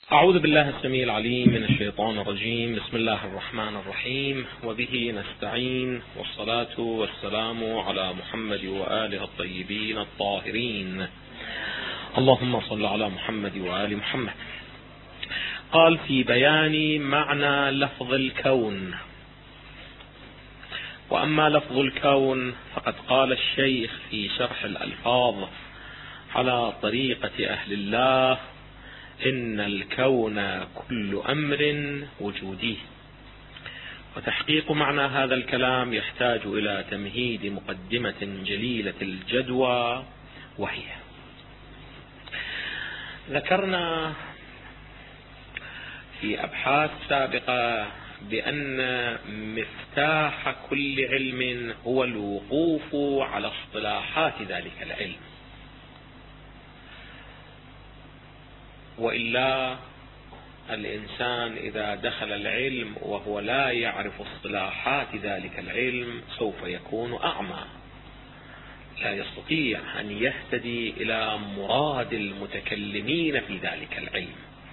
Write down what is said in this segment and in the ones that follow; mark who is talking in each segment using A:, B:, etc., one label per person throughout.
A: أعوذ بالله السميع العليم من الشيطان الرجيم. بسم الله الرحمن الرحيم، وبه نستعين، والصلاة والسلام على محمد وآله الطيبين الطاهرين. اللهم صل على محمد وآل محمد. قال في بيان معنى لفظ الكون. وأما لفظ الكون فقد قال الشيخ في شرح الألفاظ على طريقة أهل الله: إن الكون كل أمر وجودي. وتحقيق معنى هذا الكلام يحتاج إلى تمهيد مقدمة جليلة الجدوى، وهي: ذكرنا في أبحاث سابقة بأن مفتاح كل علم هو الوقوف على اصطلاحات ذلك العلم، وإلا الإنسان إذا دخل العلم وهو لا يعرف اصطلاحات ذلك العلم سوف يكون أعمى، لا يستطيع أن يهتدي إلى مراد المتكلمين في ذلك العلم.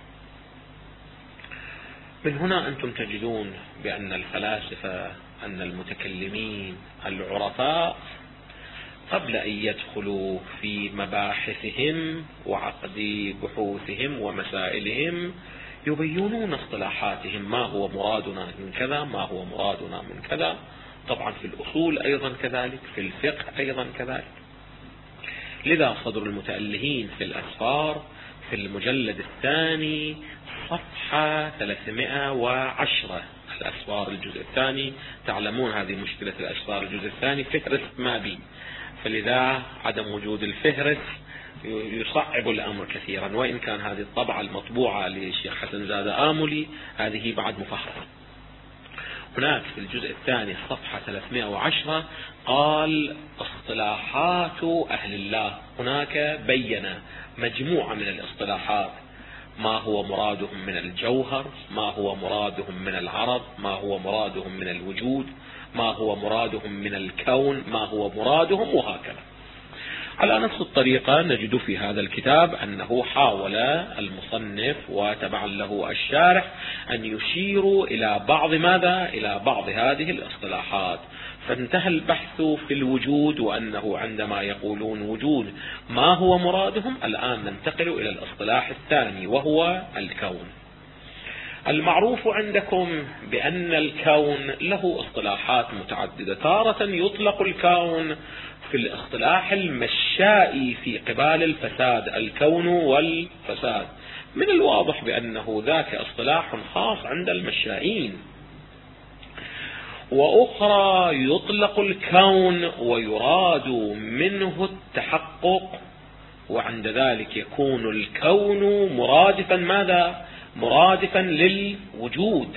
A: من هنا أنتم تجدون بأن الفلاسفة، أن المتكلمين العرفاء، قبل أن يدخلوا في مباحثهم وعقد بحوثهم ومسائلهم يبينون اصطلاحاتهم، ما هو مرادنا من كذا، ما هو مرادنا من كذا. طبعا في الأصول أيضا كذلك، في الفقه أيضا كذلك. لذا صدر المتألهين في الأسفار في المجلد الثاني صفحة 310، الأسفار الجزء الثاني، تعلمون هذه مشكلة الأسفار الجزء الثاني، فهرس ما بي، فلذا عدم وجود الفهرس يصعب الأمر كثيرا، وإن كان هذه الطبعة المطبوعة للشيخ حسن زادة آملي هذه بعد مفهرة. هناك في الجزء الثاني صفحة 310 قال: اصطلاحات أهل الله. هناك بين مجموعة من الاصطلاحات، ما هو مرادهم من الجوهر، ما هو مرادهم من العرض، ما هو مرادهم من الوجود، ما هو مرادهم من الكون، ما هو مرادهم، وهكذا. على نفس الطريقة نجد في هذا الكتاب أنه حاول المصنف وتبعا له الشارح أن يشيروا إلى بعض ماذا؟ إلى بعض هذه الاصطلاحات. فانتهى البحث في الوجود، وأنه عندما يقولون وجود ما هو مرادهم. الآن ننتقل إلى الاصطلاح الثاني وهو الكون. المعروف عندكم بأن الكون له اصطلاحات متعددة. تارة يطلق الكون في الاصطلاح المشائي في قبال الفساد، الكون والفساد. من الواضح بأنه ذاك اصطلاح خاص عند المشائين. وأخرى يطلق الكون ويراد منه التحقق، وعند ذلك يكون الكون مرادفا ماذا؟ مرادفا للوجود.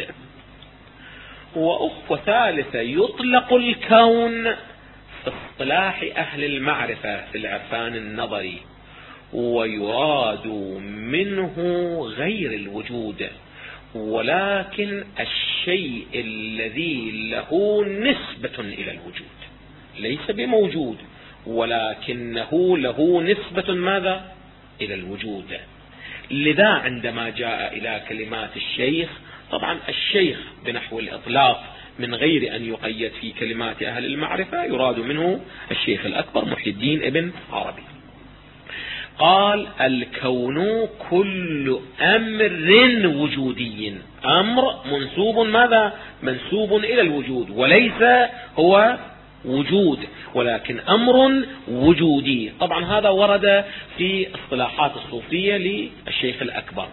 A: وثالثة يطلق الكون في اصطلاح أهل المعرفة في العرفان النظري، ويراد منه غير الوجود، ولكن الشيء الذي له نسبة إلى الوجود، ليس بموجود ولكنه له نسبة ماذا؟ إلى الوجود. لذا عندما جاء إلى كلمات الشيخ، طبعا الشيخ بنحو الإطلاق من غير أن يقيد في كلمات أهل المعرفة يراد منه الشيخ الأكبر محي الدين ابن عربي. قال: الكون كل أمر وجودي. أمر منسوب ماذا؟ منسوب إلى الوجود، وليس هو وجود، ولكن أمر وجودي. طبعا هذا ورد في اصطلاحات الصوفية للشيخ الأكبر.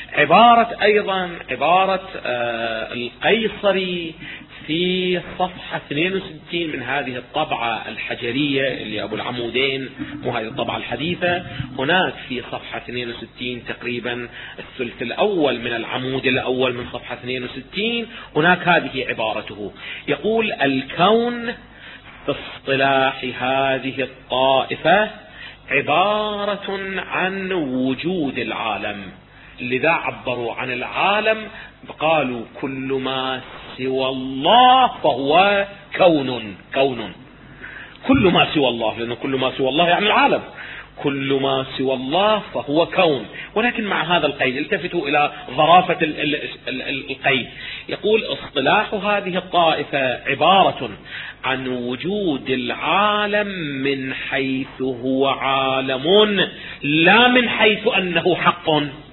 A: عبارة القيصري في صفحة 62 من هذه الطبعة الحجرية اللي أبو العمودين، مو هذه الطبعة الحديثة. هناك في صفحة 62 تقريبا الثلث الأول من العمود الأول من صفحة 62، هناك هذه عبارته. يقول: الكون في اصطلاح هذه الطائفة عبارة عن وجود العالم. لذا عبروا عن العالم قالوا: كل ما سوى الله فهو كون. كل ما سوى الله، لأنه كل ما سوى الله يعني العالم. كل ما سوى الله فهو كون. ولكن مع هذا القيد، التفتوا إلى ظرافة القيد، يقول اصطلاح هذه الطائفة عبارة عن وجود العالم من حيث هو عالم، لا من حيث أنه حق.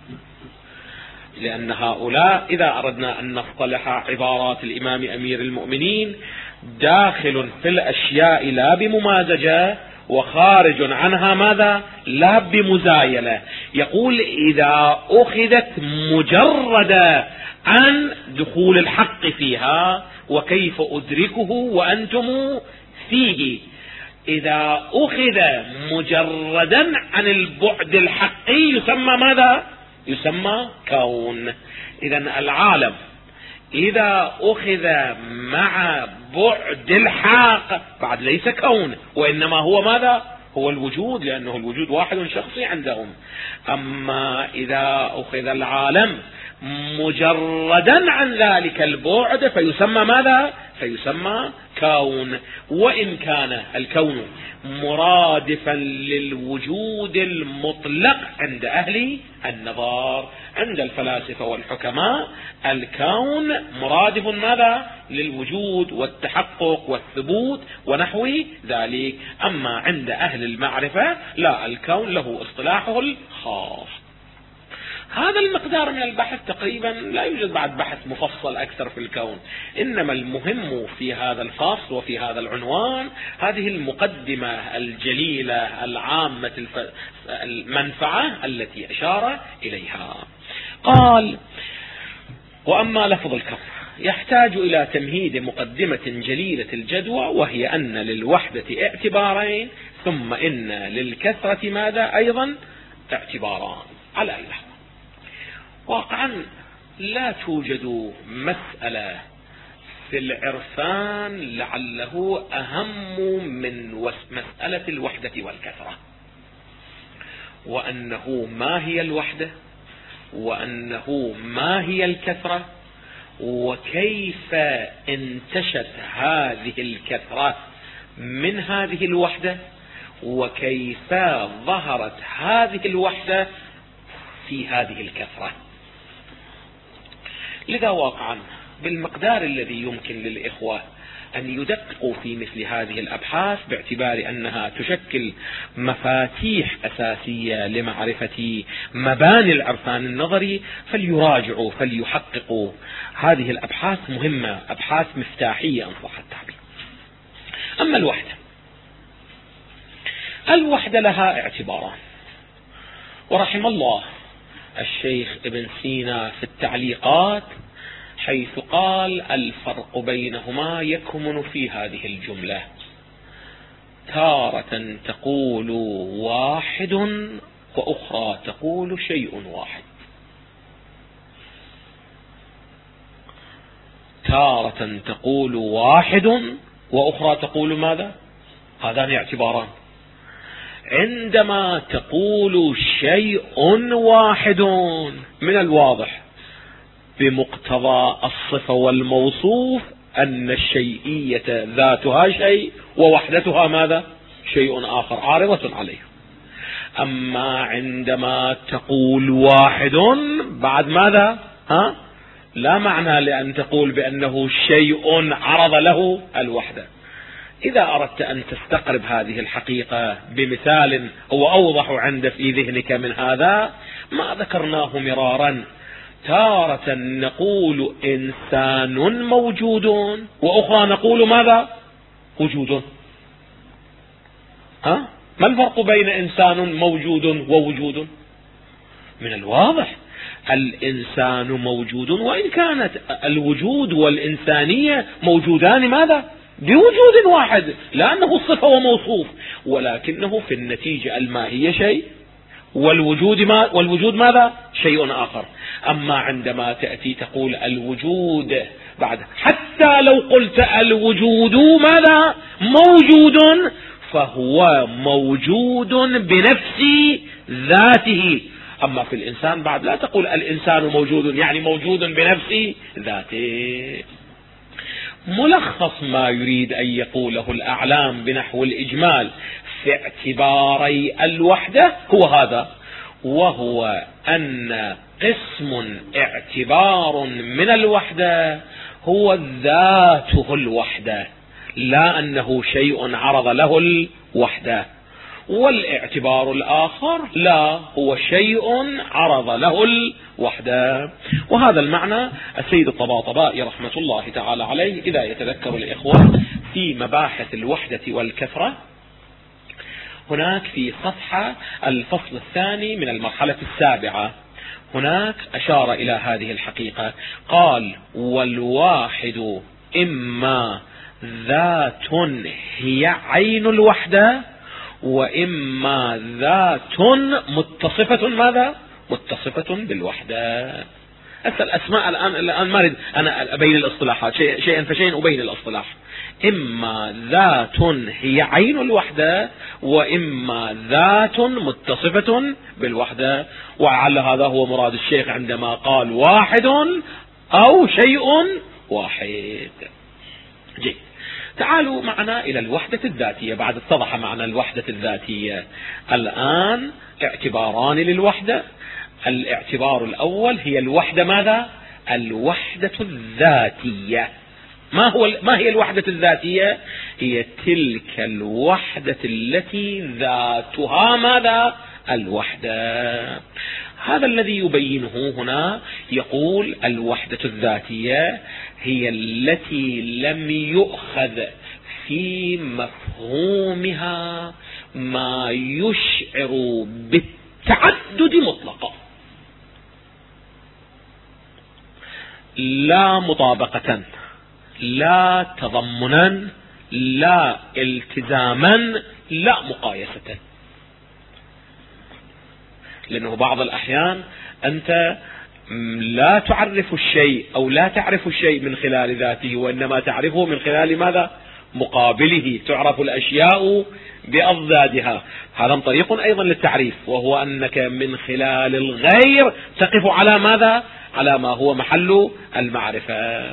A: لأن هؤلاء إذا أردنا أن نصطلح عبارات الإمام أمير المؤمنين داخل في الأشياء لا بممازجة، وخارج عنها ماذا؟ لا بمزايلة. يقول إذا أخذت مجرد عن دخول الحق فيها وكيف أدركه وأنتم فيه، إذا أخذ مجردا عن البعد الحقي يسمى ماذا؟ يسمى كون. إذن العالم إذا أخذ مع بعد الحق بعد ليس كون، وإنما هو ماذا؟ هو الوجود، لأنه الوجود واحد شخصي عندهم. أما إذا أخذ العالم مجردا عن ذلك البعد فيسمى ماذا؟ فيسمى كون. وإن كان الكون مرادفا للوجود المطلق عند أهل النظر، عند الفلاسفة والحكماء الكون مرادف ماذا؟ للوجود والتحقق والثبوت ونحو ذلك. أما عند أهل المعرفة لا، الكون له اصطلاحه الخاص. هذا المقدار من البحث تقريبا لا يوجد بعد بحث مفصل أكثر في الكون، إنما المهم في هذا الفصل وفي هذا العنوان هذه المقدمة الجليلة العامة المنفعة التي أشار إليها. قال: وأما لفظ الكون يحتاج إلى تمهيد مقدمة جليلة الجدوى، وهي أن للوحدة اعتبارين، ثم إن للكثرة ماذا أيضا؟ اعتباران. على أي لحظة واقعا لا توجد مسألة في العرفان لعله أهم من مسألة الوحدة والكثرة، وأنه ما هي الوحدة، وأنه ما هي الكثرة، وكيف انتشت هذه الكثرة من هذه الوحدة، وكيف ظهرت هذه الوحدة في هذه الكثرة. لذا واقعا بالمقدار الذي يمكن للإخوة أن يدققوا في مثل هذه الأبحاث، باعتبار أنها تشكل مفاتيح أساسية لمعرفة مباني العرفان النظري، فليراجعوا فليحققوا. هذه الأبحاث مهمة، أبحاث مفتاحية إن صح التعبير. أما الوحدة لها اعتباران، ورحم الله الشيخ ابن سينا في التعليقات حيث قال: الفرق بينهما يكمن في هذه الجملة: تارة تقول واحد، وأخرى تقول شيء واحد. تارة تقول واحد، وأخرى تقول ماذا؟ هذان اعتباران. عندما تقول شيء واحد من الواضح بمقتضى الصفة والموصوف أن الشيئية ذاتها شيء ووحدتها ماذا؟ شيء آخر عارضة عليه. أما عندما تقول واحد بعد ماذا؟ لا معنى لأن تقول بأنه شيء عرض له الوحدة. إذا أردت أن تستقرب هذه الحقيقة بمثال هو أوضح عند في ذهنك من هذا ما ذكرناه مرارا: تارة نقول إنسان موجود، وأخرى نقول ماذا؟ وجود. ما الفرق بين إنسان موجود ووجود؟ من الواضح الإنسان موجود، وإن كانت الوجود والإنسانية موجودان ماذا؟ بوجود واحد، لأنه صفة وموصوف، ولكنه في النتيجة الماهية شيء، والوجود ماذا؟ شيء آخر. أما عندما تأتي تقول الوجود بعد، حتى لو قلت الوجود ماذا؟ موجود، فهو موجود بنفس ذاته. أما في الإنسان بعد لا تقول الإنسان موجود يعني موجود بنفس ذاته. ملخص ما يريد أن يقوله الأعلام بنحو الإجمال في اعتباري الوحدة هو هذا، وهو أن قسم اعتبار من الوحدة هو ذاته الوحدة، لا أنه شيء عرض له الوحدة. والاعتبار الآخر لا هو شيء عرض له الوحدة. وهذا المعنى السيد الطباطبائي رحمة الله تعالى عليه إذا يتذكر الإخوة في مباحث الوحدة والكثرة، هناك في صفحة الفصل الثاني من المرحلة السابعة، هناك أشار إلى هذه الحقيقة، قال: والواحد إما ذات هي عين الوحدة، وإما ذات متصفة ماذا؟ متصفة بالوحدة. الأسماء الآن ما أريد أنا أبين الاصطلاحات، شيئا فشيئا أبين الاصطلاح. إما ذات هي عين الوحدة، وإما ذات متصفة بالوحدة. وعلى هذا هو مراد الشيخ عندما قال واحد أو شيء واحد. جيد، تعالوا معنا إلى الوحدة الذاتية. بعد اتضح معنى الوحدة الذاتية، الآن اعتباران للوحدة. الاعتبار الأول هي الوحدة ماذا؟ الوحدة الذاتية. ما هي الوحدة الذاتية؟ هي تلك الوحدة التي ذاتها ماذا؟ الوحدة. هذا الذي يبينه هنا، يقول الوحدة الذاتية هي التي لم يؤخذ في مفهومها ما يشعر بالتعدد مطلقا، لا مطابقة، لا تضمنا، لا التزاما، لا مقايسة. لأنه بعض الأحيان أنت لا تعرف الشيء أو لا تعرف الشيء من خلال ذاته، وإنما تعرفه من خلال ماذا؟ مقابله. تعرف الأشياء بأضدادها. هذا طريق أيضا للتعريف، وهو أنك من خلال الغير تقف على ماذا؟ على ما هو محل المعرفة.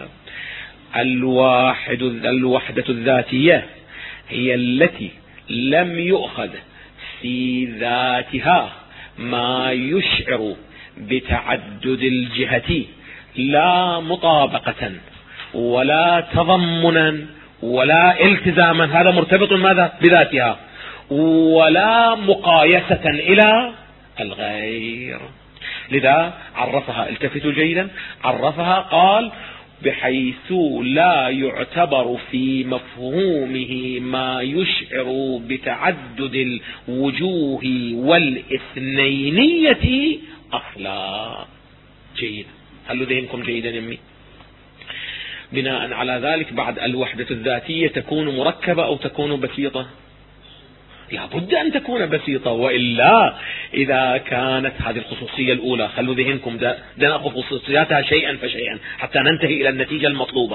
A: الوحدة الذاتية هي التي لم يؤخذ في ذاتها ما يشعر بتعدد الجهة، لا مطابقة ولا تضمنا ولا التزاما، هذا مرتبط ماذا؟ بذاتها، ولا مقايسة إلى الغير. لذا عرفها، التفتوا جيدا، عرفها قال: بحيث لا يعتبر في مفهومه ما يشعر بتعدد الوجوه والاثنينية أصلا. جيد، هل ذهنكم جيدا يمي؟ بناء على ذلك بعد الوحدة الذاتية تكون مركبة أو تكون بسيطة؟ لا بد أن تكون بسيطة، وإلا إذا كانت هذه الخصوصية الأولى، خلوا ذهنكم ده نأخذ خصوصياتها شيئا فشيئا حتى ننتهي إلى النتيجة المطلوبة.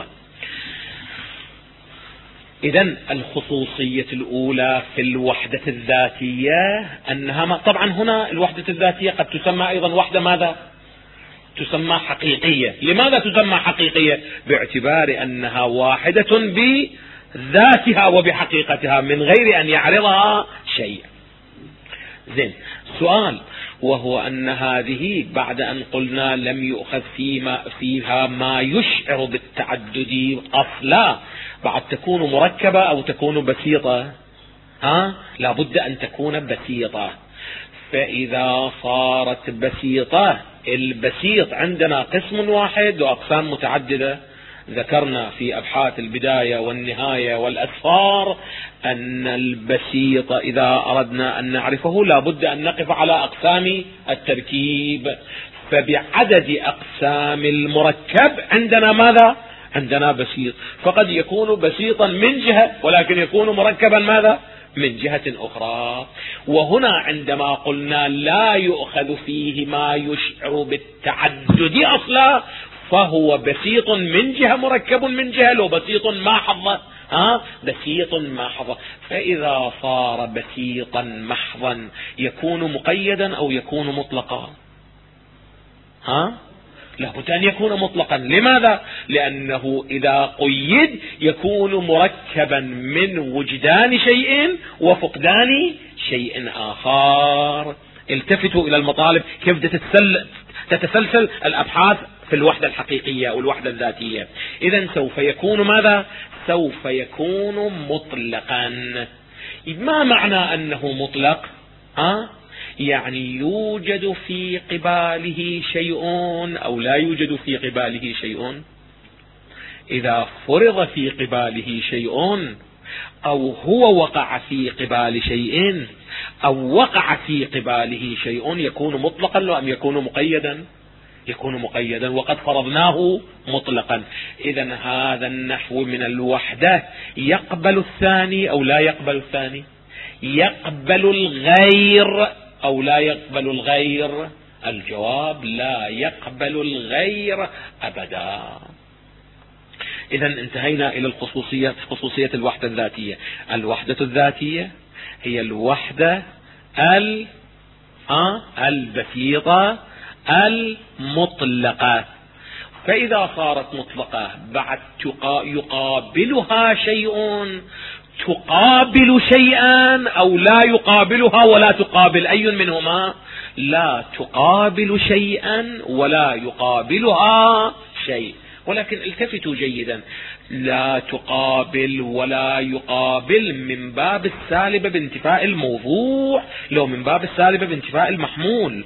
A: إذن الخصوصية الأولى في الوحدة الذاتية أنها طبعا هنا الوحدة الذاتية قد تسمى أيضا وحدة ماذا؟ تسمى حقيقية. لماذا تسمى حقيقية؟ باعتبار أنها واحدة بذاتها وبحقيقتها من غير أن يعرضها شيء. زين، سؤال، وهو أن هذه بعد أن قلنا لم يؤخذ فيها ما يشعر بالتعدد أصلا، بعد تكون مركبة أو تكون بسيطة؟ لا بد أن تكون بسيطة. فإذا صارت بسيطة، البسيط عندنا قسم واحد وأقسام متعددة. ذكرنا في أبحاث البداية والنهاية والأسفار أن البسيط إذا أردنا أن نعرفه لا بد أن نقف على أقسام التركيب. فبعدد أقسام المركب عندنا ماذا؟ عندنا بسيط. فقد يكون بسيطا من جهة ولكن يكون مركبا ماذا؟ من جهة أخرى. وهنا عندما قلنا لا يؤخذ فيه ما يشعر بالتعدد أصلا، فهو بسيط من جهة مركب من جهة، لو بسيط محض بسيط محض. فإذا صار بسيطا محضا يكون مقيدا أو يكون مطلقا؟ لابد أن يكون مطلقا. لماذا؟ لأنه إذا قيد يكون مركبا من وجدان شيء وفقدان شيء آخر. التفتوا إلى المطالب كيف تتسلسل الأبحاث في الوحدة الحقيقية أو الوحدة الذاتية. إذن سوف يكون ماذا؟ سوف يكون مطلقا. ما معنى أنه مطلق؟ يعني يوجد في قباله شيء أو لا يوجد في قباله شيء. إذا فرض في قباله شيء أو هو وقع في قبال شيء أو وقع في قباله شيء يكون مطلقا لو أم يكون مقيدا؟ يكون مقيدا، وقد فرضناه مطلقا. إذن هذا النحو من الوحدة يقبل الثاني أو لا يقبل الثاني؟ يقبل الغير أو لا يقبل الغير؟ الجواب لا يقبل الغير أبدا. إذن انتهينا إلى الخصوصية، خصوصية الوحدة الذاتية. الوحدة الذاتية هي الوحدة البسيطة المطلقة. فإذا صارت مطلقة بعد يقابلها شيء تقابل شيئا أو لا يقابلها ولا تقابل، أي منهما؟ لا تقابل شيئا ولا يقابلها شيء. ولكن التفتوا جيدا، لا تقابل ولا يقابل من باب السالبة بانتفاء الموضوع لو من باب السالبة بانتفاء المحمول.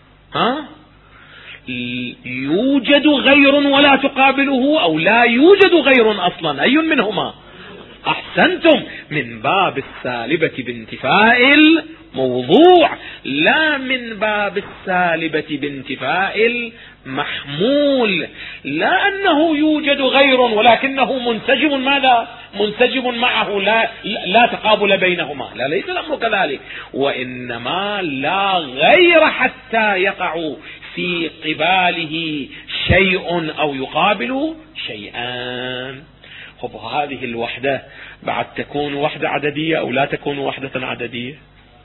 A: يوجد غير ولا تقابله أو لا يوجد غير أصلا، أي منهما؟ أحسنتم، من باب السالبة بانتفاء الموضوع لا من باب السالبة بانتفاء المحمول. لا أنه يوجد غير ولكنه منسجم، ماذا؟ منسجم معه، لا تقابل بينهما. لا، ليس الأمر كذلك، وإنما لا غير حتى يقع في قباله شيء أو يقابل شيئان. هذه الوحدة بعد تكون وحدة عددية أو لا تكون وحدة عددية؟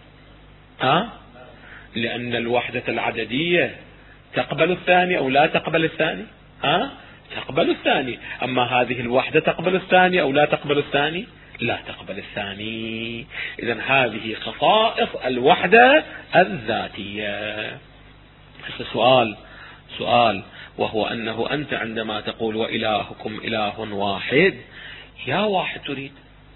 A: لأن الوحدة العددية تقبل الثاني أو لا تقبل الثاني؟ تقبل الثاني. أما هذه الوحدة تقبل الثاني أو لا تقبل الثاني؟ لا تقبل الثاني. إذن هذه خصائص الوحدة الذاتية. سؤال وهو أنه أنت عندما تقول وإلهكم إله واحد، يا واحد تريد؟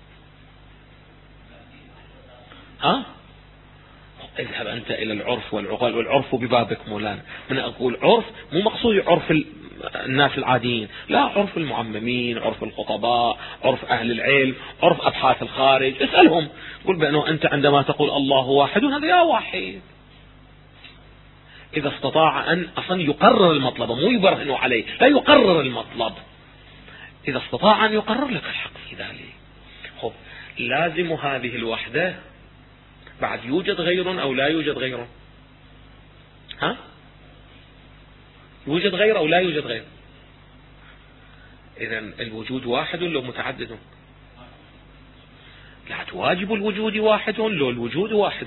A: اذهب أنت إلى العرف والعقل، والعرف ببابك مولانا. من أقول عرف مو مقصود عرف الناس العاديين، لا، عرف المعممين، عرف الخطباء، عرف أهل العلم، عرف أبحاث الخارج. اسألهم، قل بأنه أنت عندما تقول الله واحد، هذا يا واحد. إذا استطاع أن أصلا يقرر المطلب، مو يبرهن عليه، لا، يقرر المطلب. إذا استطاع أن يقرر لك الحق في ذلك. لازم هذه الوحدة بعد يوجد غير أو لا يوجد غير؟ يوجد غير أو لا يوجد غير؟ إذن الوجود واحد لو متعدد؟ لا، واجب الوجود واحد لو الوجود واحد.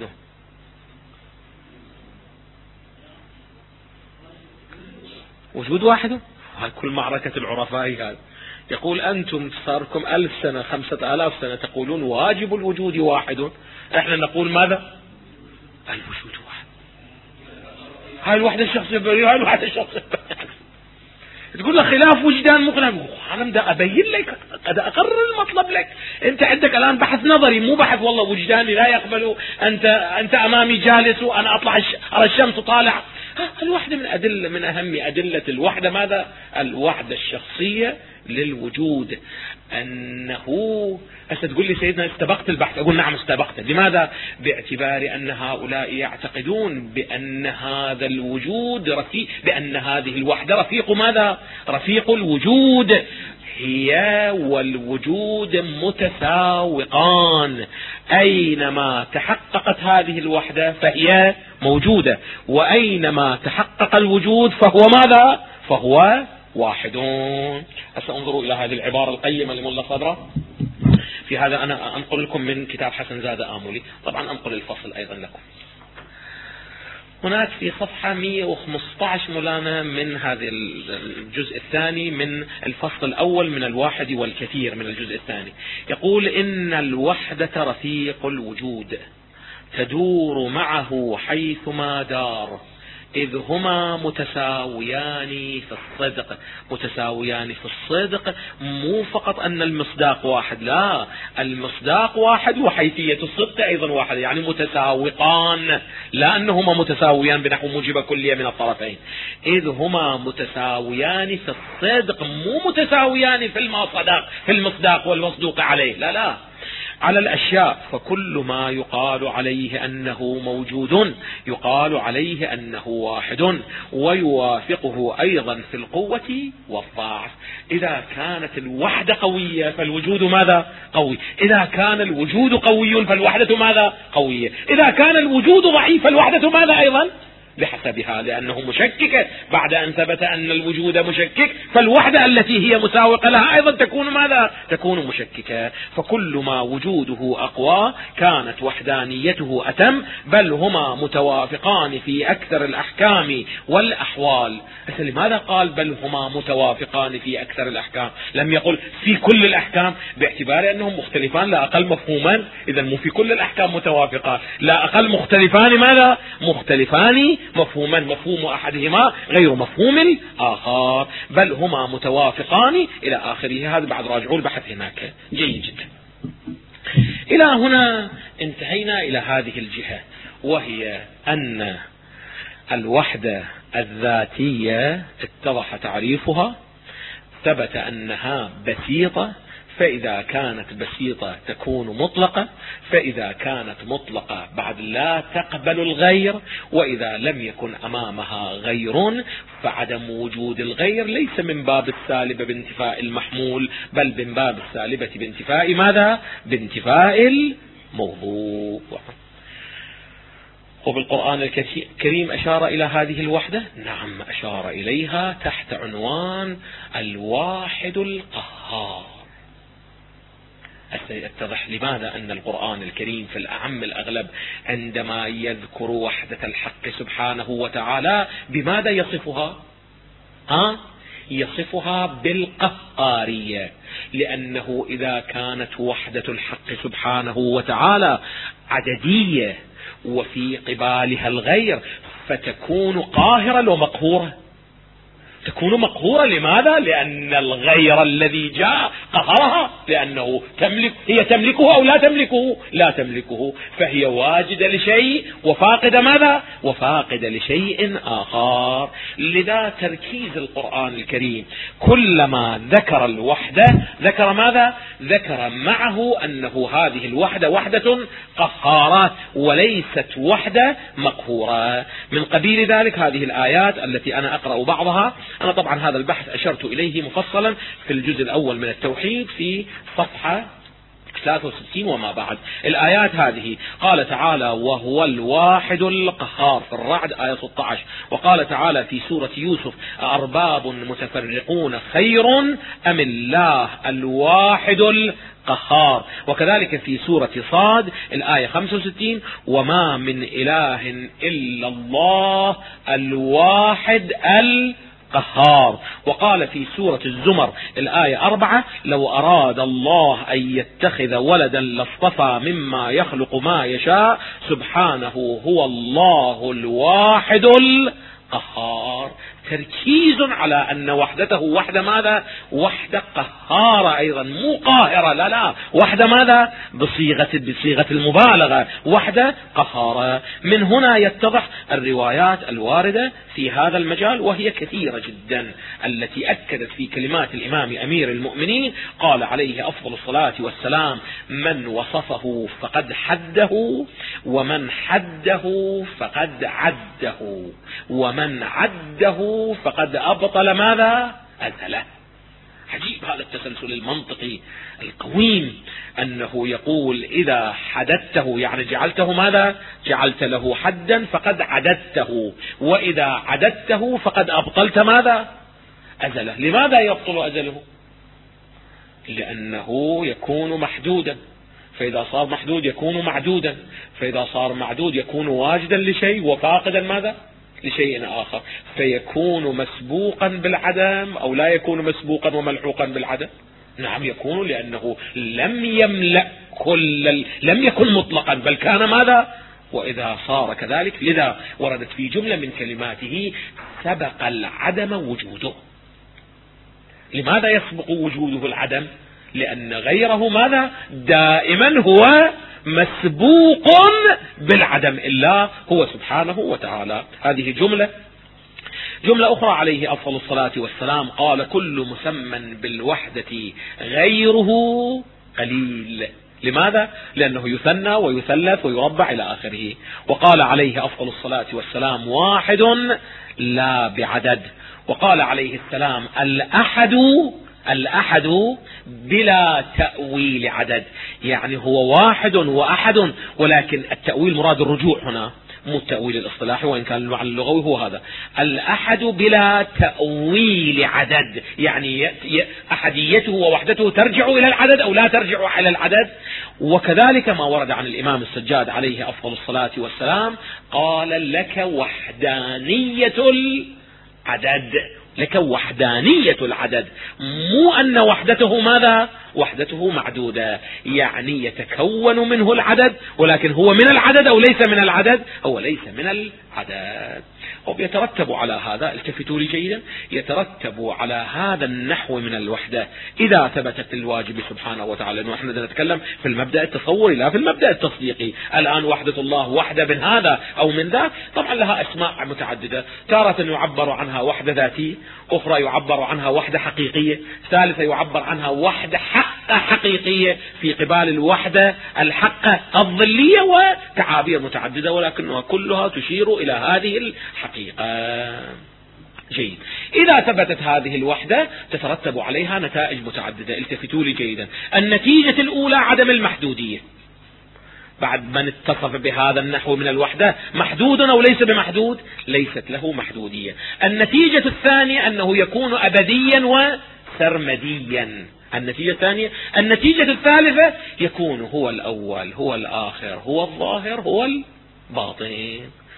A: وجود واحد. كل معركة العرفاء هذا يقول أنتم صاركم 1000 سنة 5000 سنة تقولون واجب الوجود واحد، احنا نقول ماذا؟ الوجود واحد. هاي الوحدة الشخصية، هاي الوحدة الشخصية. تقول له خلاف وجدان مقنع، أنا بدي أبين لك، قد أقرر المطلب لك. أنت عندك الآن بحث نظري، مو بحث والله وجداني لا يقبل. أنت أمامي جالس وأنا أطلع على الشمس طالع. الوحدة من أهم أدلة الوحدة ماذا؟ الوحدة الشخصية للوجود. أنه تقول لي سيدنا استبقت البحث، أقول نعم استبقت. لماذا؟ باعتبار أن هؤلاء يعتقدون بأن هذا الوجود بأن هذه الوحدة رفيق ماذا؟ رفيق الوجود. هي والوجود متساوقان، أينما تحققت هذه الوحدة فهي موجودة، وأينما تحقق الوجود فهو ماذا؟ فهو واحدون. سأنظروا إلى هذه العبارة القيمة لملا صدرة. في هذا أنا أنقل لكم من كتاب حسن زاد آملي، طبعا أنقل الفصل أيضا لكم. هناك في صفحة 115 مولانا من هذا الجزء الثاني من الفصل الأول من الواحد والكثير من الجزء الثاني، يقول إن الوحدة رفيق الوجود تدور معه حيثما دار، إذ هما متساويان في الصدق. متساويان في الصدق مو فقط أن المصداق واحد، لا، المصداق واحد وحيثية الصدق أيضا واحد، يعني متساوقان، لا أنهما متساويان بنحو موجب كلية من الطرفين. إذ هما متساويان في الصدق، مو متساويان في المصداق والمصدوق عليه، لا لا، على الأشياء. فكل ما يقال عليه أنه موجود يقال عليه أنه واحد، ويوافقه أيضا في القوة والضعف. إذا كانت الوحدة قوية فالوجود ماذا؟ قوي. إذا كان الوجود قوي فالوحدة ماذا؟ قوية. إذا كان الوجود ضعيف فالوحدة ماذا أيضا؟ بحسبها، لأنه مشكك. بعد أن ثبت أن الوجود مشكك فالوحدة التي هي مساوقة لها أيضا تكون ماذا؟ تكون مشككة. فكل ما وجوده أقوى كانت وحدانيته أتم، بل هما متوافقان في أكثر الأحكام والأحوال. لماذا قال بل هما متوافقان في أكثر الأحكام؟ لم يقل في كل الأحكام، باعتبار أنهم مختلفان لا أقل مفهوما. إذا مو في كل الأحكام متوافقان، لا أقل مختلفان ماذا؟ مختلفان مفهوما، مفهوم أحدهما غير مفهوم الآخر، بل هما متوافقان إلى آخره. هذا بعد راجعوا البحث هناك. جيد جدا. إلى هنا انتهينا إلى هذه الجهة، وهي أن الوحدة الذاتية اتضح تعريفها، ثبت أنها بسيطة، فإذا كانت بسيطة تكون مطلقة، فإذا كانت مطلقة بعد لا تقبل الغير، وإذا لم يكن أمامها غير فعدم وجود الغير ليس من باب السالبة بانتفاء المحمول، بل من باب السالبة بانتفاء ماذا؟ بانتفاء الموضوع. وبالقرآن الكريم أشار إلى هذه الوحدة، نعم أشار إليها تحت عنوان الواحد القهار. يتضح لماذا أن القرآن الكريم في الأعم الأغلب عندما يذكر وحدة الحق سبحانه وتعالى بماذا يصفها؟ يصفها بالقهارية، لأنه إذا كانت وحدة الحق سبحانه وتعالى عددية وفي قبالها الغير فتكون قاهرة ومقهورة. تكون مقهورة. لماذا؟ لأن الغير الذي جاء قهرها، لأنه هي تملكه أو لا تملكه؟ لا تملكه، فهي واجدة لشيء وفاقدة ماذا؟ وفاقدة لشيء آخر. لذا تركيز القرآن الكريم كلما ذكر الوحدة ذكر ماذا؟ ذكر معه أنه هذه الوحدة وحدة قهارة وليست وحدة مقهورة. من قبيل ذلك هذه الآيات التي أنا أقرأ بعضها، أنا طبعا هذا البحث أشرت إليه مفصلا في الجزء الأول من التوحيد في صفحة 63 وما بعد. الآيات هذه قال تعالى وهو الواحد القهار في الرعد آية 16، وقال تعالى في سورة يوسف أرباب متفرقون خير أم الله الواحد القهار، وكذلك في سورة صاد الآية 65 وما من إله إلا الله الواحد القهار، وقال في سورة الزمر الآية 4 لو أراد الله أن يتخذ ولدا لاصطفى مما يخلق ما يشاء سبحانه هو الله الواحد القهار. تركيز على أن وحدته وحدة ماذا؟ وحدة قهارة أيضا، مو قاهرة، لا لا، وحدة ماذا؟ بصيغة المبالغة، وحدة قهارة. من هنا يتضح الروايات الواردة في هذا المجال وهي كثيرة جدا، التي أكدت في كلمات الإمام أمير المؤمنين قال عليه أفضل الصلاة والسلام من وصفه فقد حده، ومن حده فقد عده، ومن عده فقد أبطل ماذا؟ أزله. عجيب هذا التسلسل المنطقي القويم، أنه يقول إذا حددته يعني جعلته ماذا؟ جعلت له حدا فقد عددته، وإذا عددته فقد أبطلت ماذا؟ أزله. لماذا يبطل أزله؟ لأنه يكون محدودا، فإذا صار محدود يكون معدودا، فإذا صار معدود يكون واجدا لشيء وفاقدا ماذا؟ لشيء آخر، فيكون مسبوقا بالعدم أو لا يكون مسبوقا وملحوقا بالعدم؟ نعم يكون، لأنه لم يملأ لم يكن مطلقا بل كان ماذا؟ وإذا صار كذلك، لذا وردت في جملة من كلماته سبق العدم وجوده. لماذا يسبق وجوده العدم؟ لأن غيره ماذا؟ دائما هو مسبوق بالعدم إلا هو سبحانه وتعالى. هذه جملة أخرى عليه أفضل الصلاة والسلام قال: كل مسمى بالوحدة غيره قليل. لماذا؟ لأنه يثنى ويثلث ويربع إلى آخره. وقال عليه أفضل الصلاة والسلام: واحد لا بعدد. وقال عليه السلام: الأحد بلا تأويل عدد. يعني هو واحد وأحد، ولكن التأويل مراد الرجوع هنا، مو التأويل الاصطلاحي، وإن كان المعنى اللغوي هو هذا. الأحد بلا تأويل عدد، يعني أحديته ووحدته ترجع إلى العدد أو لا ترجع إلى العدد. وكذلك ما ورد عن الإمام السجاد عليه أفضل الصلاة والسلام قال: لك وحدانية العدد، لك وحدانية العدد، مو أن وحدته ماذا؟ وحدته معدودة، يعني يتكون منه العدد، ولكن هو من العدد أو ليس من العدد؟ هو ليس من العدد. ويترتب على هذا، التفتوا لي جيدا، يترتب على هذا النحو من الوحدة إذا ثبتت الواجب سبحانه وتعالى. نحن نتكلم في المبدأ التصوري لا في المبدأ التصديقي. الآن وحدة الله وحدة من هذا أو من ذاك، طبعا لها أسماء متعددة، تارة يعبر عنها وحدة ذاتية، أخرى يعبر عنها وحدة حقيقية، ثالثة يعبر عنها وحدة حقيقية في قبال الوحدة الحقة الظلية، وتعابير متعددة، ولكنها كلها تشير إلى هذه الحقيقة. جيد. إذا ثبتت هذه الوحدة تترتب عليها نتائج متعددة. التفتوا لي جيدا. النتيجة الأولى عدم المحدودية، بعد من اتصف بهذا النحو من الوحدة محدود أو ليس بمحدود؟ ليست له محدودية. النتيجة الثانية أنه يكون أبديا وسرمديا. النتيجة الثانية. النتيجة الثالثة يكون هو الأول هو الآخر هو الظاهر هو الباطن.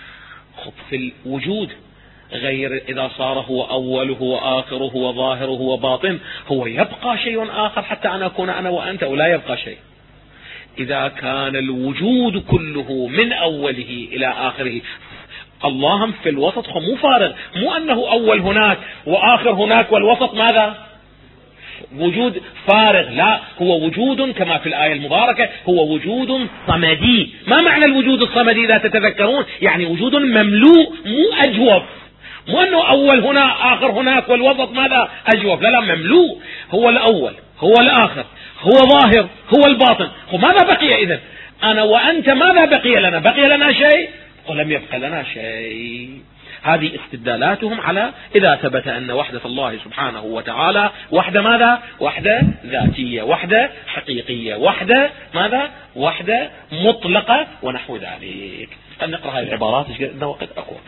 A: في الوجود غير إذا صار هو أول هو آخر هو ظاهر هو باطن، هو يبقى شيء آخر حتى أن أكون أنا وأنت، أو لا يبقى شيء. إذا كان الوجود كله من أوله إلى آخره، الله في الوسط مو فارغ، مو أنه أول هناك وآخر هناك والوسط ماذا؟ وجود فارغ، لا، هو وجود كما في الآية المباركة، هو وجود صمدي. ما معنى الوجود الصمدي إذا تتذكرون؟ يعني وجود مملوء، مو أجوف، مو أنه أول هنا آخر هناك والوسط ماذا؟ أجوف، لا، مملوء. هو الأول هو الآخر هو ظاهر هو الباطن. وماذا بقي إذن؟ أنا وأنت ماذا بقي لنا؟ بقي لنا شيء؟ ولم يبقى لنا شيء. هذه استدلالاتهم على إذا ثبت أن وحدة الله سبحانه وتعالى وحدة ماذا؟ وحدة ذاتية، وحدة حقيقية، وحدة ماذا؟ وحدة مطلقة ونحو ذلك. نقرأ هذه العبارات إنه وقت أقوى.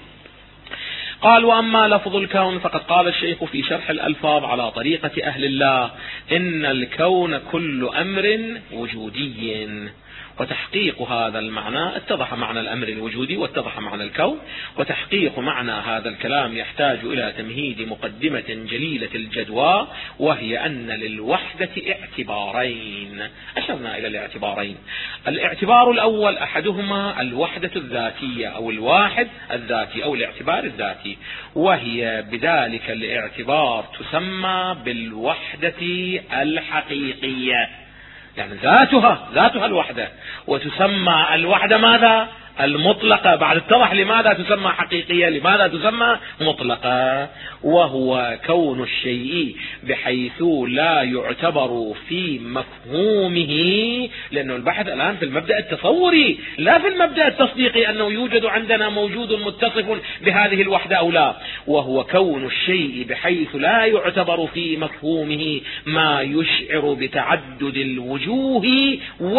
A: قال: وأما لفظ الكون فقد قال الشيخ في شرح الألفاظ على طريقة أهل الله: إن الكون كل أمر وجودي. وتحقيق هذا المعنى اتضح معنى الأمر الوجودي واتضح معنى الكون. وتحقيق معنى هذا الكلام يحتاج إلى تمهيد مقدمة جليلة الجدوى، وهي أن للوحدة اعتبارين. أشرنا إلى الاعتبارين. الاعتبار الأول أحدهما الوحدة الذاتية أو الواحد الذاتي أو الاعتبار الذاتي، وهي بذلك الاعتبار تسمى بالوحدة الحقيقية، يعني ذاتها الوحدة. وتسمى الوحدة ماذا؟ المطلقة. بعد اتضح لماذا تسمى حقيقية، لماذا تسمى مطلقة. وهو كون الشيء بحيث لا يعتبر في مفهومه، لأنه البحث الآن في المبدأ التصوري لا في المبدأ التصديقي أنه يوجد عندنا موجود متصف بهذه الوحدة أو لا. وهو كون الشيء بحيث لا يعتبر في مفهومه ما يشعر بتعدد الوجوه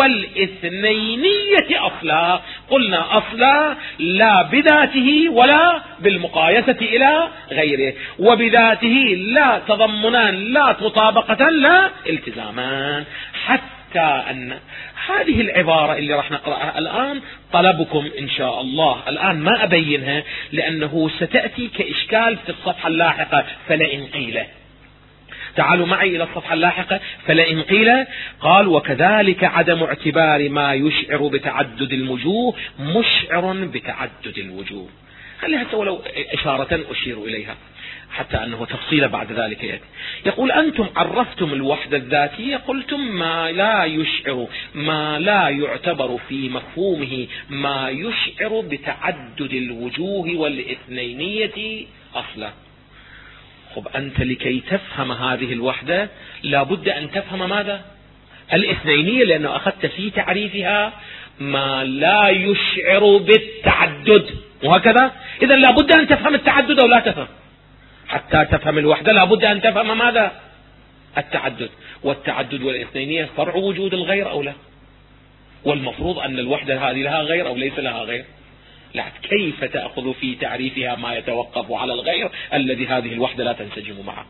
A: والاثنينية أصلا. قلنا أصلا لا بذاته ولا بالمقايسة إلى غيره، وبذاته لا تضمنان لا مطابقة لا التزامان، حتى حتى أن هذه العبارة اللي راح نقرأها الآن طلبكم إن شاء الله الآن ما أبينها لأنه ستأتي كإشكال في الصفحة اللاحقة. فلئن قيل، تعالوا معي إلى الصفحة اللاحقة. فلئن قيل قال وكذلك عدم اعتبار ما يشعر بتعدد الوجوه مشعر بتعدد الوجوه. خليها ولو إشارة أشير إليها حتى أنه تفصيل بعد ذلك يأتي. يقول أنتم عرفتم الوحدة الذاتية، قلتم ما لا يشعر، ما لا يعتبر في مفهومه ما يشعر بتعدد الوجوه والإثنينية أصلا. خب أنت لكي تفهم هذه الوحدة لابد أن تفهم ماذا؟ الاثنينية، لأنه أخذت في تعريفها ما لا يشعر بالتعدد، وهكذا. إذن لابد أن تفهم التعدد أو لا تفهم. حتى تفهم الوحدة لابد أن تفهم ماذا؟ التعدد. والتعدد والاثنينية فرع وجود الغير أو لا؟ والمفروض أن الوحدة هذه لها غير أو ليس لها غير؟ لا، كيف تأخذ في تعريفها ما يتوقف على الغير الذي هذه الوحدة لا تنسجم معه؟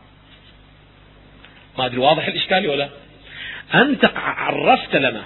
A: ما أدري واضح الإشكال ولا؟ أنت عرفت لنا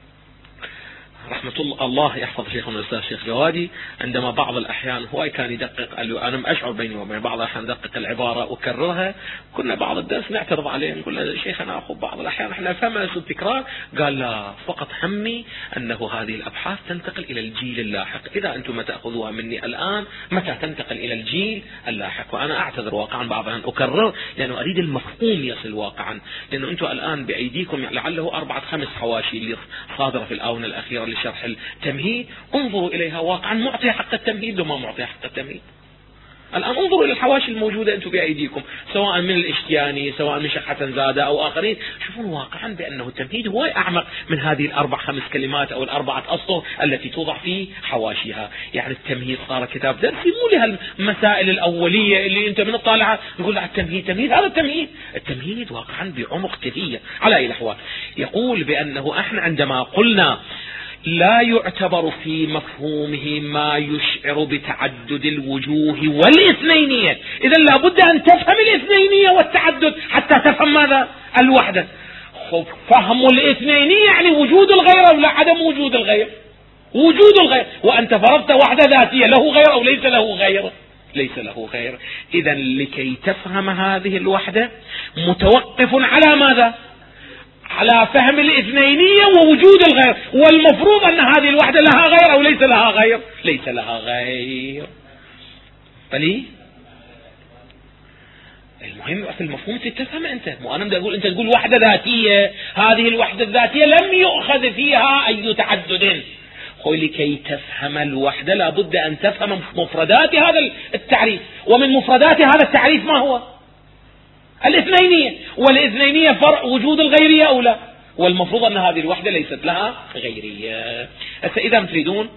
A: رحمة الله يحفظ شيخنا الأستاذ الشيخ جوادي عندما بعض الأحيان هو كان يدقق، قال له أنا أشعر بيني وبين بعض الأحيان دقق العبارة أكررها، كنا بعض الدرس نعترض عليه نقول له شيخنا أخو بعض الأحيان احنا فهمنا التكرار. قال لا، فقط همي أنه هذه الأبحاث تنتقل إلى الجيل اللاحق، إذا أنتم ما تأخذوها مني الآن متى تنتقل إلى الجيل اللاحق؟ وأنا أعتذر واقعا بعض الأحيان أكرر لأنه أريد المفهوم يصل واقعا، لأنه أنتم الآن بأيديكم لعله 4-5 حواشي اللي صادرة في الآونة الأخيرة شرح التمهيد، انظروا إليها واقعا معطية حق التمهيد وما معطية حق التمهيد. الآن انظروا إلى الحواشي الموجودة أنتم بأيديكم سواء من الاشتياني سواء من شحة زادة أو آخرين، شوفون واقعا بأنه التمهيد هو أعمق من هذه 4-5 كلمات أو 4 أسطر التي توضع في حواشيها. يعني التمهيد صار كتاب درسي مو لها المسائل الأولية اللي أنت من الطالعة نقول على التمهيد هذا التمهيد واقعا بعمق كثير. على أي الأحوال يقول بأنه احنا عندما قلنا لا يعتبر في مفهومه ما يشعر بتعدد الوجوه والإثنينية، إذن لابد أن تفهم الإثنينية والتعدد حتى تفهم ماذا؟ الوحدة. فهم الإثنينية يعني وجود الغير أو لا عدم وجود الغير؟ وجود الغير، وأنت فرضت وحدة ذاتية له غير أو ليس له غير؟ ليس له غير. إذن لكي تفهم هذه الوحدة متوقف على ماذا؟ على فهم الاثنينية ووجود الغير، والمفروض أن هذه الوحدة لها غير أو ليس لها غير؟ ليس لها غير. فليه؟ المهم في المفهوم تفهم أنت، مو أنا بدي أقول أنت تقول وحدة ذاتية، هذه الوحدة الذاتية لم يؤخذ فيها أي تعدد. لكي تفهم الوحدة لابد أن تفهم مفردات هذا التعريف، ومن مفردات هذا التعريف ما هو؟ الاثنينية، والإثنينية فرع وجود الغيرية أو لا؟ والمفروض أن هذه الوحدة ليست لها غيرية. إذا تريدون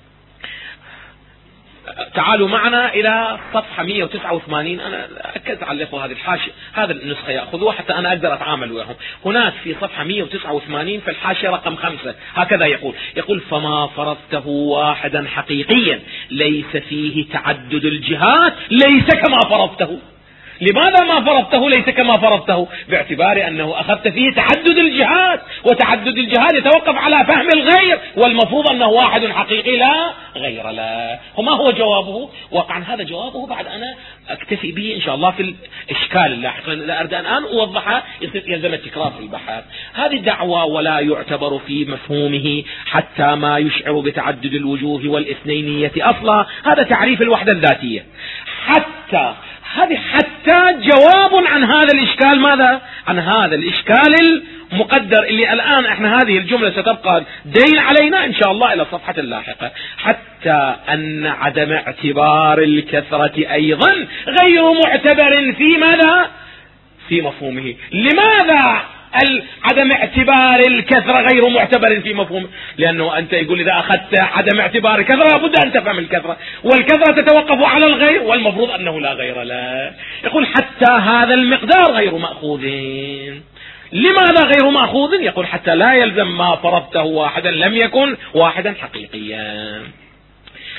A: تعالوا معنا إلى صفحة 189. أنا أكد على الإخوة هذه الحاشية، هذا النسخة يأخذوها حتى أنا أقدر أتعامل وياهم. هناك في صفحة 189 في الحاشية رقم 5 هكذا يقول فما فرضته واحدا حقيقيا ليس فيه تعدد الجهات ليس كما فرضته. لماذا ما فرضته ليس كما فرضته؟ باعتبار أنه أخذت فيه تعدد الجهات، وتعدد الجهات يتوقف على فهم الغير، والمفروض أنه واحد حقيقي لا غير له. وما هو جوابه؟ واقعا هذا جوابه بعد أنا أكتفي به إن شاء الله في الإشكال اللاحق، لا أريد الآن أوضحها يلزم التكرار في البحث. هذه الدعوة ولا يعتبر في مفهومه حتى ما يشعر بتعدد الوجوه والإثنينية أصلا، هذا تعريف الوحدة الذاتية. هذه حتى جواب عن هذا الإشكال. ماذا؟ عن هذا الإشكال المقدر اللي الآن احنا هذه الجملة ستبقى دين علينا إن شاء الله إلى الصفحة اللاحقة. حتى أن عدم اعتبار الكثرة أيضا غير معتبر في ماذا؟ في مفهومه. لماذا عدم اعتبار الكثرة غير معتبر في مفهومه؟ لأنه أنت يقول إذا أخذت عدم اعتبار الكثرة لابد أن تفهم الكثرة، والكثرة تتوقف على الغير، والمفروض أنه لا غير له. يقول حتى هذا المقدار غير مأخوذ. لماذا غير مأخوذ؟ يقول حتى لا يلزم ما فرضته واحدا لم يكن واحدا حقيقيا.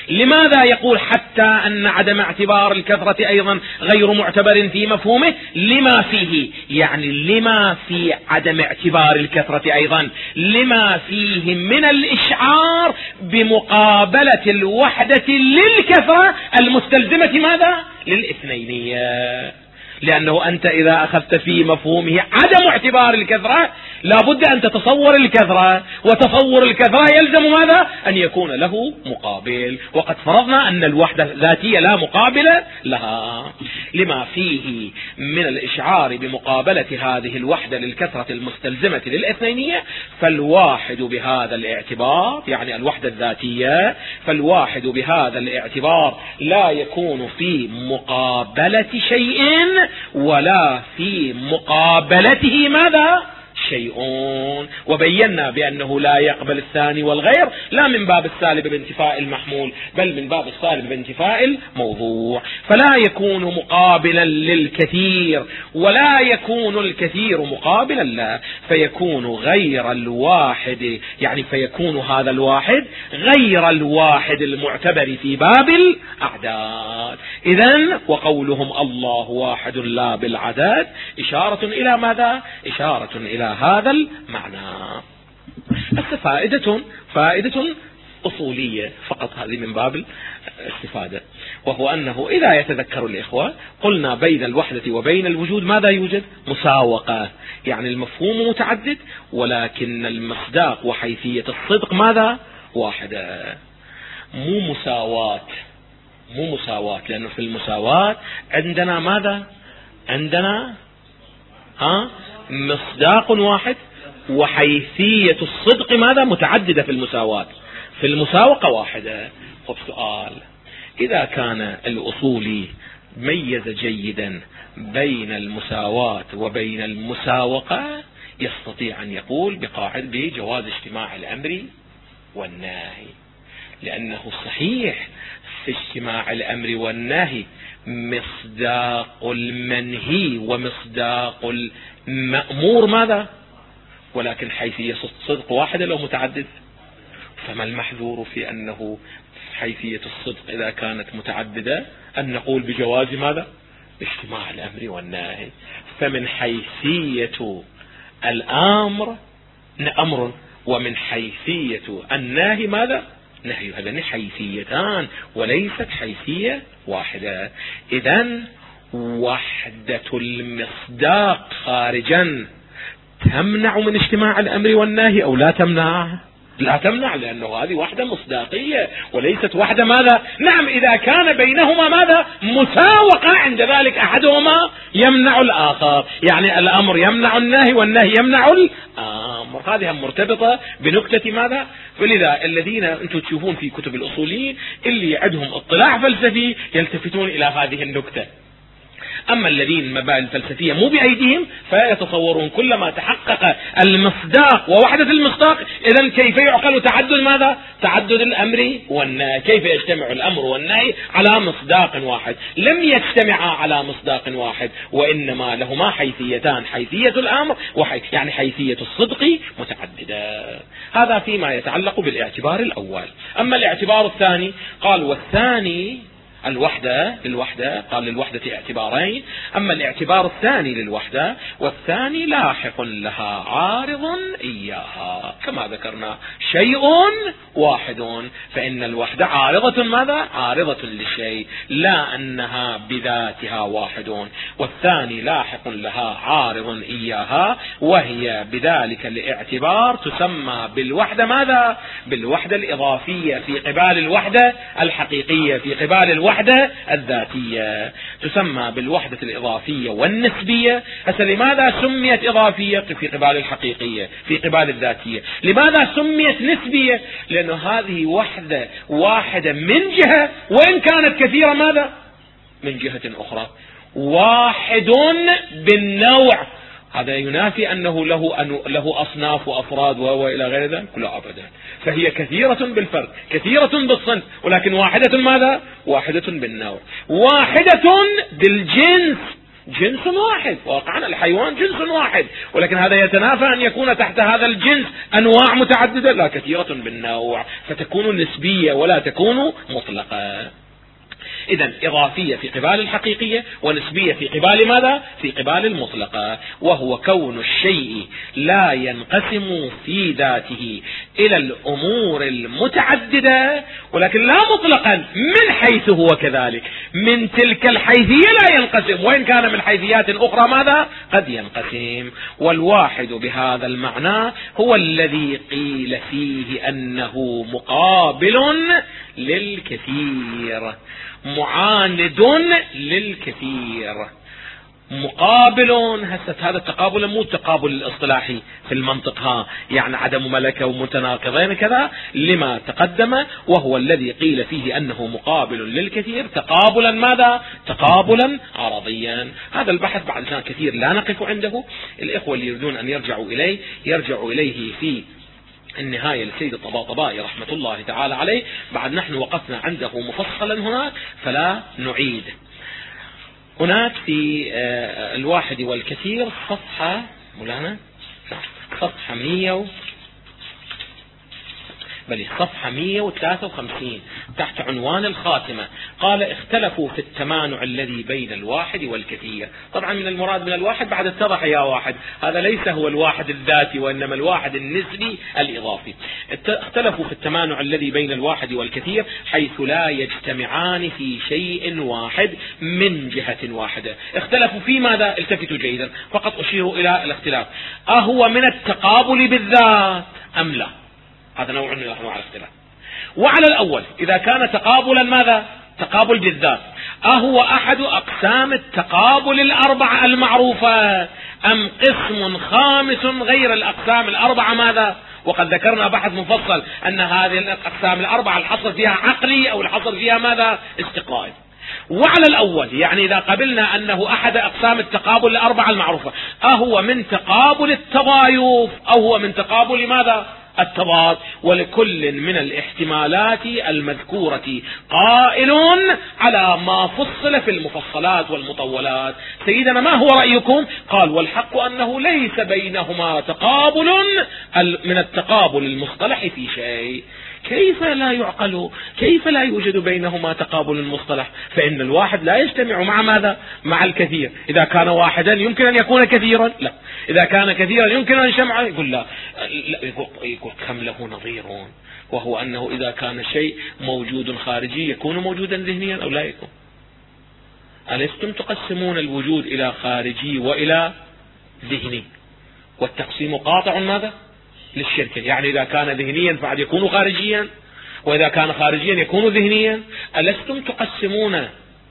A: لماذا يقول حتى أن عدم اعتبار الكثرة أيضا غير معتبر في مفهومه؟ لما فيه، يعني لما في عدم اعتبار الكثرة أيضا، لما فيه من الإشعار بمقابلة الوحدة للكثرة المستلزمة ماذا؟ للاثنينية. لأنه أنت إذا أخذت في مفهومه عدم اعتبار الكثرة لابد أن تتصور الكثرة، وتصور الكثرة يلزم ماذا؟ أن يكون له مقابل، وقد فرضنا أن الوحدة الذاتية لا مقابل لها. لما فيه من الإشعار بمقابلة هذه الوحدة للكثرة المستلزمة للاثنينية، فالواحد بهذا الاعتبار، يعني الوحدة الذاتية، فالواحد بهذا الاعتبار لا يكون في مقابلة شيء ولا في مقابلته ماذا؟ شيء. وبينا بأنه لا يقبل الثاني والغير، لا من باب السالب بانتفاء المحمول، بل من باب السالب بانتفاء الموضوع. فلا يكون مقابلا للكثير، ولا يكون الكثير مقابلا له، فيكون غير الواحد، يعني فيكون هذا الواحد غير الواحد المعتبر في باب الأعداد. إذن وقولهم الله واحد لا بالعدد إشارة إلى ماذا؟ إشارة إلى هذا المعنى. فائدة أصولية فقط هذه من باب الاستفادة، وهو أنه إذا يتذكر الإخوة قلنا بين الوحدة وبين الوجود ماذا يوجد؟ مساوقة، يعني المفهوم متعدد ولكن المصداق وحيثية الصدق ماذا؟ واحدة. مو مساواة، لأنه في المساواة عندنا ماذا؟ عندنا مصداق واحد، وحيثية الصدق ماذا؟ متعددة في المساواة. في المساوقة واحدة. طب سؤال، إذا كان الأصولي ميز جيدا بين المساواة وبين المساوقة يستطيع أن يقول بجواز اجتماع الأمر والنهي، لأنه صحيح في اجتماع الأمر والنهي مصداق المنهي ومصداق المأمور ماذا؟ ولكن حيثية الصدق واحدة لو متعدد. فما المحذور في أنه حيثية الصدق إذا كانت متعددة أن نقول بجواز ماذا؟ اجتماع الأمر والنهي. فمن حيثية الأمر أمر، ومن حيثية النهي ماذا؟ نهي. هذين حيثيتان وليست حيثية واحدة. إذن وحدة المصداق خارجا تمنع من اجتماع الأمر والنهي أو لا تمنع؟ لا تمنع، لأنه هذه وحدة مصداقية وليست وحدة ماذا؟ نعم، إذا كان بينهما ماذا؟ مساوقة، عند ذلك أحدهما يمنع الآخر، يعني الأمر يمنع النهي والنهي يمنع الأمر. هذه مرتبطة بنكتة ماذا؟ ولذا الذين أنتم تشوفون في كتب الأصوليين اللي عندهم اطلاع فلسفي يلتفتون إلى هذه النكتة. أما الذين المبادئ الفلسفية مو بأيديهم فيتصورون كلما تحقق المصداق ووحدة المصداق إذن كيف يعقل تعدد ماذا؟ تعدد الأمر والنهي. كيف يجتمع الأمر والنهي على مصداق واحد؟ لم يجتمعا على مصداق واحد، وإنما لهما حيثيتان، حيثية الأمر يعني حيثية الصدق متعددة. هذا فيما يتعلق بالاعتبار الأول. أما الاعتبار الثاني قال والثاني الوحدة للوحدة، قال للوحدة اعتبارين. أما الاعتبار الثاني للوحدة والثاني لاحق لها عارض إياها، كما ذكرنا شيء واحد، فإن الوحدة عارضة ماذا؟ عارضة للشيء، لا أنها بذاتها واحد. والثاني لاحق لها عارض إياها، وهي بذلك الاعتبار تسمى بالوحدة ماذا؟ بالوحدة الإضافية في قبال الوحدة الحقيقية، في قبال الوحدة الذاتية تسمى بالوحدة الإضافية والنسبية. هسه لماذا سميت إضافية في قبال الحقيقية في قبال الذاتية؟ لماذا سميت نسبية؟ لأنه هذه وحدة واحدة من جهة، وإن كانت كثيرة ماذا؟ من جهة أخرى. واحد بالنوع، هذا ينافي أنه له أصناف وأفراد وإلى غير ذلك؟ لا أبدا. فهي كثيرة بالفرد، كثيرة بالصنف، ولكن واحدة ماذا؟ واحدة بالنوع، واحدة بالجنس. جنس واحد، واقعا الحيوان جنس واحد، ولكن هذا يتنافى أن يكون تحت هذا الجنس أنواع متعددة لا كثيرة بالنوع، فتكون نسبية ولا تكون مطلقة. إذن إضافية في قبال الحقيقية، ونسبية في قبال ماذا؟ في قبال المطلقة، وهو كون الشيء لا ينقسم في ذاته إلى الأمور المتعددة، ولكن لا مطلقا من حيث هو كذلك، من تلك الحيثية لا ينقسم، وإن كان من حيثيات أخرى ماذا؟ قد ينقسم. والواحد بهذا المعنى هو الذي قيل فيه أنه مقابل للكثير، معاند للكثير. مقابل هذا التقابل مو التقابل الاصطلاحي في المنطق، يعني عدم ملكة ومتناقضين كذا، لما تقدم، وهو الذي قيل فيه أنه مقابل للكثير تقابلا ماذا؟ تقابلا عرضيا. هذا البحث بعد سنة كثير لا نقف عنده، الإخوة اللي يريدون أن يرجعوا إليه في النهاية للسيد الطباطبائي رحمة الله تعالى عليه. بعد نحن وقفنا عنده مفصلا هناك فلا نعيد. هناك في الواحد والكثير صفحة مولانا، صفحة 153 تحت عنوان الخاتمة، قال اختلفوا في التمانع الذي بين الواحد والكثير. طبعا من المراد من الواحد بعد اتضح يا واحد، هذا ليس هو الواحد الذاتي وإنما الواحد النسبي الإضافي. اختلفوا في التمانع الذي بين الواحد والكثير حيث لا يجتمعان في شيء واحد من جهة واحدة. اختلفوا في ماذا؟ التفتوا جيدا، فقط أشير إلى الاختلاف. أهو من التقابل بالذات أم لا؟ هذا نوع من أنواع الاختلاف. وعلى الأول إذا كان تقابلا ماذا؟ تقابل بالذات، أهو أحد أقسام التقابل الأربعة المعروفة أم قسم خامس غير الأقسام الأربعة ماذا؟ وقد ذكرنا بحث مفصل أن هذه الأقسام الأربعة الحصر فيها عقلي أو الحصر فيها ماذا؟ استقلالي. وعلى الأول يعني إذا قبلنا أنه أحد أقسام التقابل الأربعة المعروفة، أهو من تقابل التضايف أو هو من تقابل ماذا؟ التضاد. ولكل من الاحتمالات المذكورة قائل على ما فصل في المفصلات والمطولات. سيدنا ما هو رأيكم؟ قال والحق أنه ليس بينهما تقابل من التقابل المصطلح في شيء. كيف لا يعقل؟ كيف لا يوجد بينهما تقابل مصطلح؟ فإن الواحد لا يجتمع مع ماذا؟ مع الكثير. إذا كان واحدا يمكن أن يكون كثيرا؟ لا. إذا كان كثيرا يمكن أن يجتمع؟ يقول لا. يقول كم له نظير، وهو أنه إذا كان شيء موجود خارجي يكون موجودا ذهنيا أو لا يكون. ألستم تقسمون الوجود إلى خارجي وإلى ذهني، والتقسيم قاطع ماذا؟ للشركة. يعني إذا كان ذهنيا فقد يكون خارجيا، وإذا كان خارجيا يكون ذهنيا. ألستم تقسمون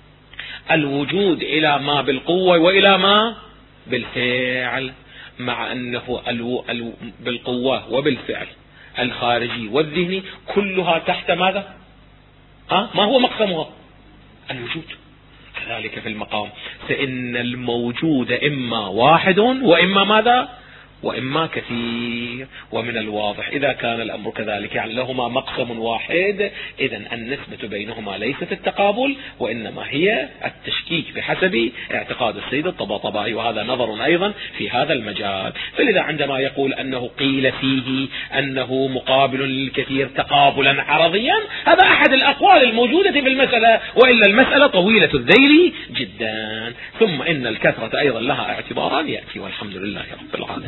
A: الوجود إلى ما بالقوة وإلى ما بالفعل، مع أنه بالقوة وبالفعل الخارجي والذهني كلها تحت ماذا؟ ما هو مقسمها؟ الوجود. كذلك في المقام، فإن الموجود إما واحد وإما ماذا؟ وإما كثير. ومن الواضح إذا كان الأمر كذلك يعني لهما مقسم واحد، إذن النسبة بينهما ليست التقابل وإنما هي التشكيك بحسب اعتقاد السيد الطباطبائي، وهذا نظر أيضا في هذا المجال. فلذا عندما يقول أنه قيل فيه أنه مقابل للكثير تقابلا عرضيا، هذا أحد الأقوال الموجودة بالمسألة، وإلا المسألة طويلة الذيل جدا. ثم إن الكثرة أيضا لها اعتباران يأتي، والحمد لله رب العالمين.